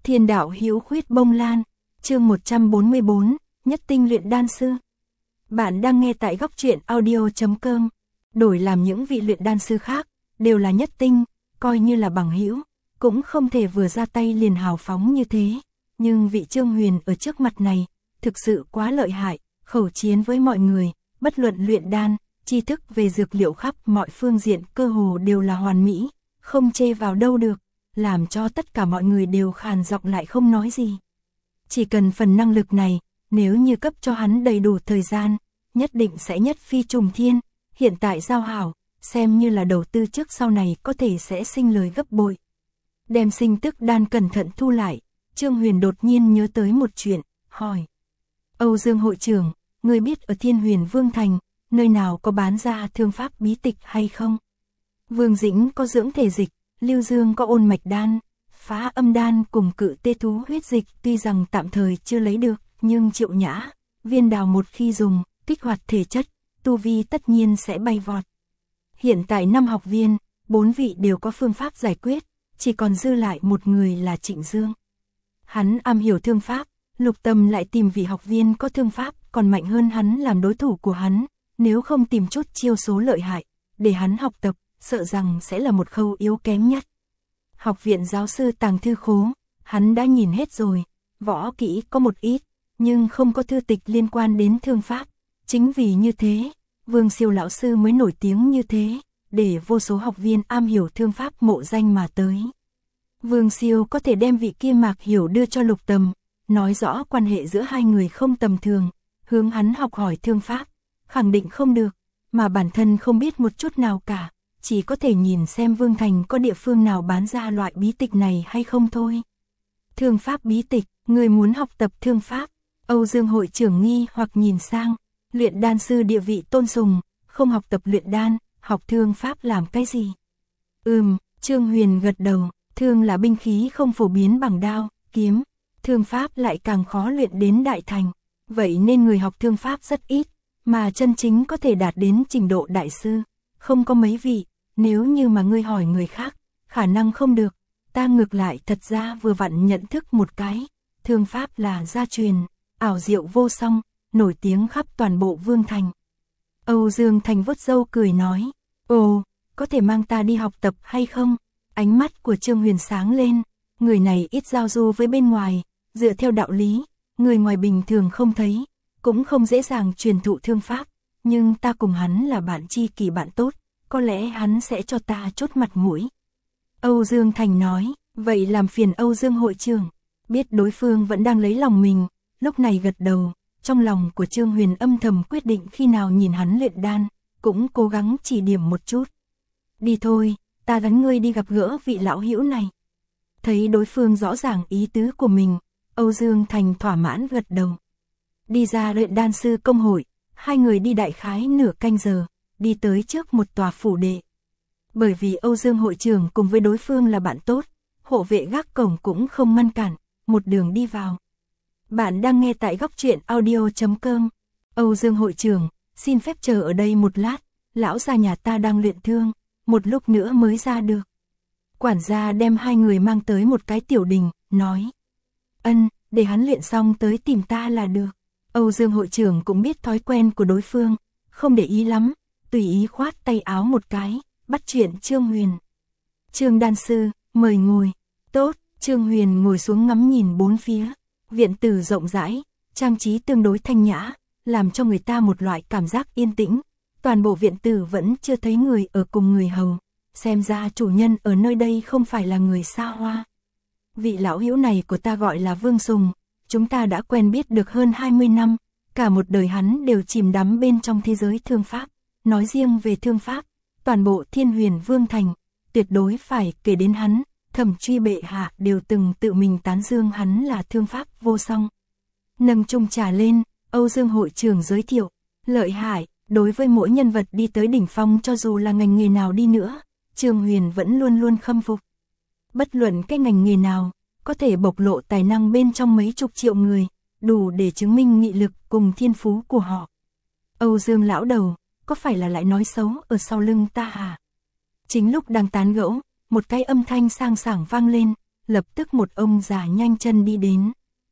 Thiên đạo hữu khuyết bông lan, chương 144, nhất tinh luyện đan sư. Bạn đang nghe tại góc truyện audio.com. Đổi làm những vị luyện đan sư khác, đều là nhất tinh, coi như là bằng hữu, cũng không thể vừa ra tay liền hào phóng như thế. Nhưng vị Trương Huyền ở trước mặt này, thực sự quá lợi hại, khẩu chiến với mọi người, bất luận luyện đan, tri thức về dược liệu khắp mọi phương diện cơ hồ đều là hoàn mỹ, không chê vào đâu được, làm cho tất cả mọi người đều khàn giọng lại không nói gì. Chỉ cần phần năng lực này, nếu như cấp cho hắn đầy đủ thời gian, nhất định sẽ nhất phi trùng thiên, hiện tại giao hảo, xem như là đầu tư trước sau này có thể sẽ sinh lời gấp bội. Đem sinh tức đan cẩn thận thu lại, Trương Huyền đột nhiên nhớ tới một chuyện, hỏi. Âu Dương hội trưởng, người biết ở Thiên Huyền Vương Thành, nơi nào có bán ra thương pháp bí tịch hay không? Vương Dĩnh có dưỡng thể dịch, Lưu Dương có ôn mạch đan, phá âm đan cùng cự tê thú huyết dịch tuy rằng tạm thời chưa lấy được, nhưng Triệu Nhã, Viên Đào một khi dùng, kích hoạt thể chất, tu vi tất nhiên sẽ bay vọt. Hiện tại 5 học viên, 4 vị đều có phương pháp giải quyết, chỉ còn dư lại một người là Trịnh Dương. Hắn am hiểu thương pháp, Lục Tâm lại tìm vị học viên có thương pháp còn mạnh hơn hắn làm đối thủ của hắn, nếu không tìm chút chiêu số lợi hại, để hắn học tập, sợ rằng sẽ là một khâu yếu kém nhất. Học viện giáo sư tàng thư khố, hắn đã nhìn hết rồi, võ kỹ có một ít, nhưng không có thư tịch liên quan đến thương pháp. Chính vì như thế, Vương Siêu lão sư mới nổi tiếng như thế, để vô số học viên am hiểu thương pháp mộ danh mà tới. Vương Siêu có thể đem vị kia Mạc Hiểu đưa cho Lục Tầm, nói rõ quan hệ giữa hai người không tầm thường, hướng hắn học hỏi thương pháp, khẳng định không được, mà bản thân không biết một chút nào cả, chỉ có thể nhìn xem Vương Thành có địa phương nào bán ra loại bí tịch này hay không thôi. Thương pháp bí tịch, người muốn học tập thương pháp, Âu Dương hội trưởng nghi hoặc nhìn sang, luyện đan sư địa vị tôn sùng, không học tập luyện đan, học thương pháp làm cái gì? Trương Huyền gật đầu, thương là binh khí không phổ biến bằng đao, kiếm, thương pháp lại càng khó luyện đến đại thành, vậy nên người học thương pháp rất ít, mà chân chính có thể đạt đến trình độ đại sư, không có mấy vị, nếu như mà ngươi hỏi người khác, khả năng không được, ta ngược lại thật ra vừa vặn nhận thức một cái, thương pháp là gia truyền, ảo diệu vô song, nổi tiếng khắp toàn bộ Vương Thành. Âu Dương Thành vuốt râu cười nói, ồ, có thể mang ta đi học tập hay không? Ánh mắt của Trương Huyền sáng lên, người này ít giao du với bên ngoài, dựa theo đạo lý, người ngoài bình thường không thấy, cũng không dễ dàng truyền thụ thương pháp, nhưng ta cùng hắn là bạn tri kỷ bạn tốt, có lẽ hắn sẽ cho ta chút mặt mũi. Âu Dương Thành nói, vậy làm phiền Âu Dương hội trưởng, biết đối phương vẫn đang lấy lòng mình, lúc này gật đầu, trong lòng của Trương Huyền âm thầm quyết định khi nào nhìn hắn luyện đan, cũng cố gắng chỉ điểm một chút. Đi thôi, ta gắn ngươi đi gặp gỡ vị lão hữu này. Thấy đối phương rõ ràng ý tứ của mình, Âu Dương Thành thỏa mãn gật đầu. Đi ra luyện đan sư công hội, hai người đi đại khái nửa canh giờ, đi tới trước một tòa phủ đệ. Bởi vì Âu Dương hội trưởng cùng với đối phương là bạn tốt, hộ vệ gác cổng cũng không ngăn cản, một đường đi vào. Bạn đang nghe tại góc truyện audio.com. Âu Dương hội trưởng, xin phép chờ ở đây một lát, lão gia nhà ta đang luyện thương, một lúc nữa mới ra được. Quản gia đem hai người mang tới một cái tiểu đình, nói. Để hắn luyện xong tới tìm ta là được. Âu Dương hội trưởng cũng biết thói quen của đối phương, không để ý lắm, tùy ý khoát tay áo một cái, bắt chuyện Trương Huyền. Trương đan sư, mời ngồi. Tốt, Trương Huyền ngồi xuống ngắm nhìn bốn phía, viện tử rộng rãi, trang trí tương đối thanh nhã, làm cho người ta một loại cảm giác yên tĩnh. Toàn bộ viện tử vẫn chưa thấy người ở cùng người hầu, xem ra chủ nhân ở nơi đây không phải là người xa hoa. Vị lão hữu này của ta gọi là Vương Sùng, chúng ta đã quen biết được hơn 20 năm, cả một đời hắn đều chìm đắm bên trong thế giới thương pháp. Nói riêng về thương pháp, toàn bộ Thiên Huyền Vương Thành, tuyệt đối phải kể đến hắn, Thẩm Truy bệ hạ đều từng tự mình tán dương hắn là thương pháp vô song. Nâng chung trà lên, Âu Dương hội trưởng giới thiệu, lợi hại, đối với mỗi nhân vật đi tới đỉnh phong cho dù là ngành nghề nào đi nữa, Trương Huyền vẫn luôn luôn khâm phục. Bất luận cái ngành nghề nào, có thể bộc lộ tài năng bên trong mấy chục triệu người, đủ để chứng minh nghị lực cùng thiên phú của họ. Âu Dương lão đầu, có phải là lại nói xấu ở sau lưng ta hả? Chính lúc đang tán gẫu, một cái âm thanh sang sảng vang lên, lập tức một ông già nhanh chân đi đến.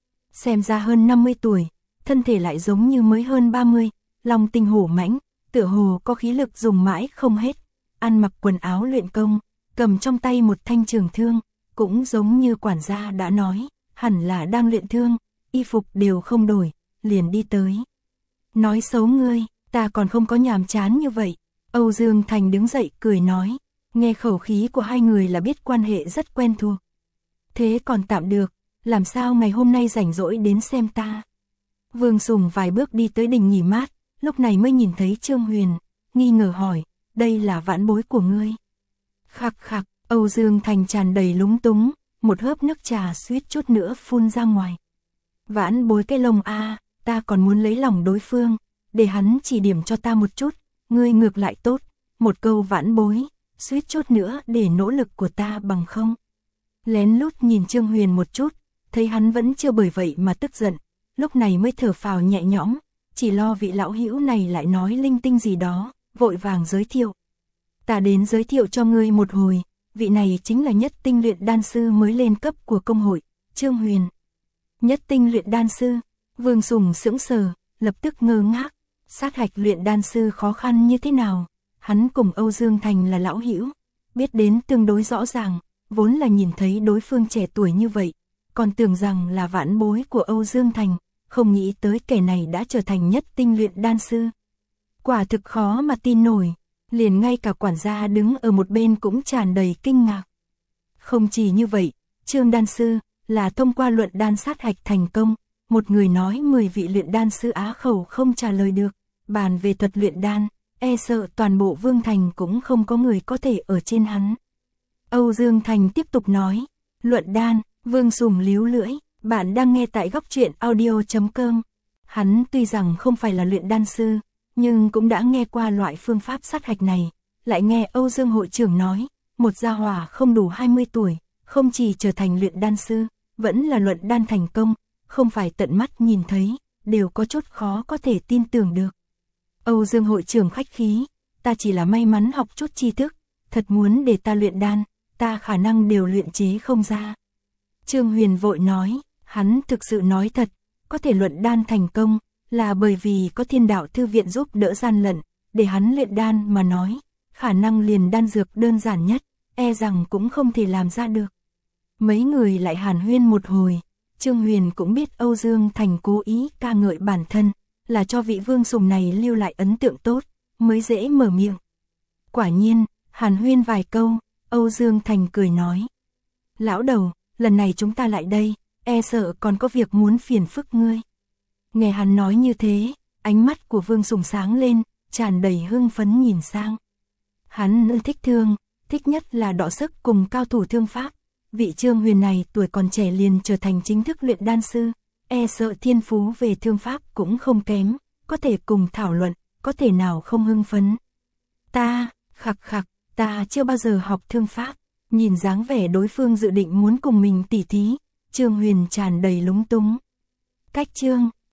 Xem ra hơn 50 tuổi, thân thể lại giống như mới hơn 30, lòng tinh hổ mãnh, tựa hồ có khí lực dùng mãi không hết, ăn mặc quần áo luyện công, cầm trong tay một thanh trường thương, cũng giống như quản gia đã nói, hẳn là đang luyện thương, y phục đều không đổi, liền đi tới. Nói xấu ngươi, ta còn không có nhàm chán như vậy. Âu Dương Thành đứng dậy cười nói, nghe khẩu khí của hai người là biết quan hệ rất quen thuộc. Thế còn tạm được, làm sao ngày hôm nay rảnh rỗi đến xem ta. Vương Sùng vài bước đi tới đình nghỉ mát, lúc này mới nhìn thấy Trương Huyền, nghi ngờ hỏi, đây là vãn bối của ngươi. Khặc khặc, Âu Dương Thành tràn đầy lúng túng, một hớp nước trà suýt chút nữa phun ra ngoài. Vãn bối cái lông a, ta còn muốn lấy lòng đối phương, để hắn chỉ điểm cho ta một chút, ngươi ngược lại tốt, một câu vãn bối, suýt chút nữa để nỗ lực của ta bằng không. Lén lút nhìn Trương Huyền một chút, thấy hắn vẫn chưa bởi vậy mà tức giận, lúc này mới thở phào nhẹ nhõm, chỉ lo vị lão hữu này lại nói linh tinh gì đó, vội vàng giới thiệu. Ta đến giới thiệu cho ngươi một hồi, vị này chính là nhất tinh luyện đan sư mới lên cấp của công hội, Trương Huyền. Nhất tinh luyện đan sư, Vương Sùng sững sờ, lập tức ngơ ngác, sát hạch luyện đan sư khó khăn như thế nào, hắn cùng Âu Dương Thành là lão hữu, biết đến tương đối rõ ràng, vốn là nhìn thấy đối phương trẻ tuổi như vậy, còn tưởng rằng là vãn bối của Âu Dương Thành, không nghĩ tới kẻ này đã trở thành nhất tinh luyện đan sư. Quả thực khó mà tin nổi, liền ngay cả quản gia đứng ở một bên cũng tràn đầy kinh ngạc. Không chỉ như vậy, Trương đan sư là thông qua luận đan sát hạch thành công, một người nói 10 vị luyện đan sư á khẩu không trả lời được, bàn về thuật luyện đan, e sợ toàn bộ Vương Thành cũng không có người có thể ở trên hắn. Âu Dương Thành tiếp tục nói, luận đan, Vương Sùng líu lưỡi, bạn đang nghe tại góc truyện audio.com. Hắn tuy rằng không phải là luyện đan sư, nhưng cũng đã nghe qua loại phương pháp sát hạch này, lại nghe Âu Dương hội trưởng nói, một gia hỏa không đủ 20 tuổi, không chỉ trở thành luyện đan sư, vẫn là luận đan thành công, không phải tận mắt nhìn thấy, đều có chút khó có thể tin tưởng được. Âu Dương hội trưởng khách khí, ta chỉ là may mắn học chút tri thức, thật muốn để ta luyện đan, ta khả năng đều luyện chế không ra. Trương Huyền vội nói, hắn thực sự nói thật, có thể luận đan thành công, là bởi vì có Thiên Đạo Thư Viện giúp đỡ gian lận, để hắn luyện đan mà nói, khả năng liền đan dược đơn giản nhất, e rằng cũng không thể làm ra được. Mấy người lại hàn huyên một hồi, Trương Huyền cũng biết Âu Dương Thành cố ý ca ngợi bản thân, là cho vị Vương Sùng này lưu lại ấn tượng tốt, mới dễ mở miệng. Quả nhiên, hàn huyên vài câu, Âu Dương Thành cười nói. Lão đầu, lần này chúng ta lại đây, e sợ còn có việc muốn phiền phức ngươi. Nghe hắn nói như thế, ánh mắt của Vương Sùng sáng lên, tràn đầy hưng phấn nhìn sang. Hắn thích thương, thích nhất là đọ sức cùng cao thủ thương pháp. Vị Trương Huyền này tuổi còn trẻ liền trở thành chính thức luyện đan sư, e sợ thiên phú về thương pháp cũng không kém, có thể cùng thảo luận, có thể nào không hưng phấn. Ta, khặc khặc, ta chưa bao giờ học thương pháp, nhìn dáng vẻ đối phương dự định muốn cùng mình tỉ thí, Trương Huyền tràn đầy lúng túng. Cách Trương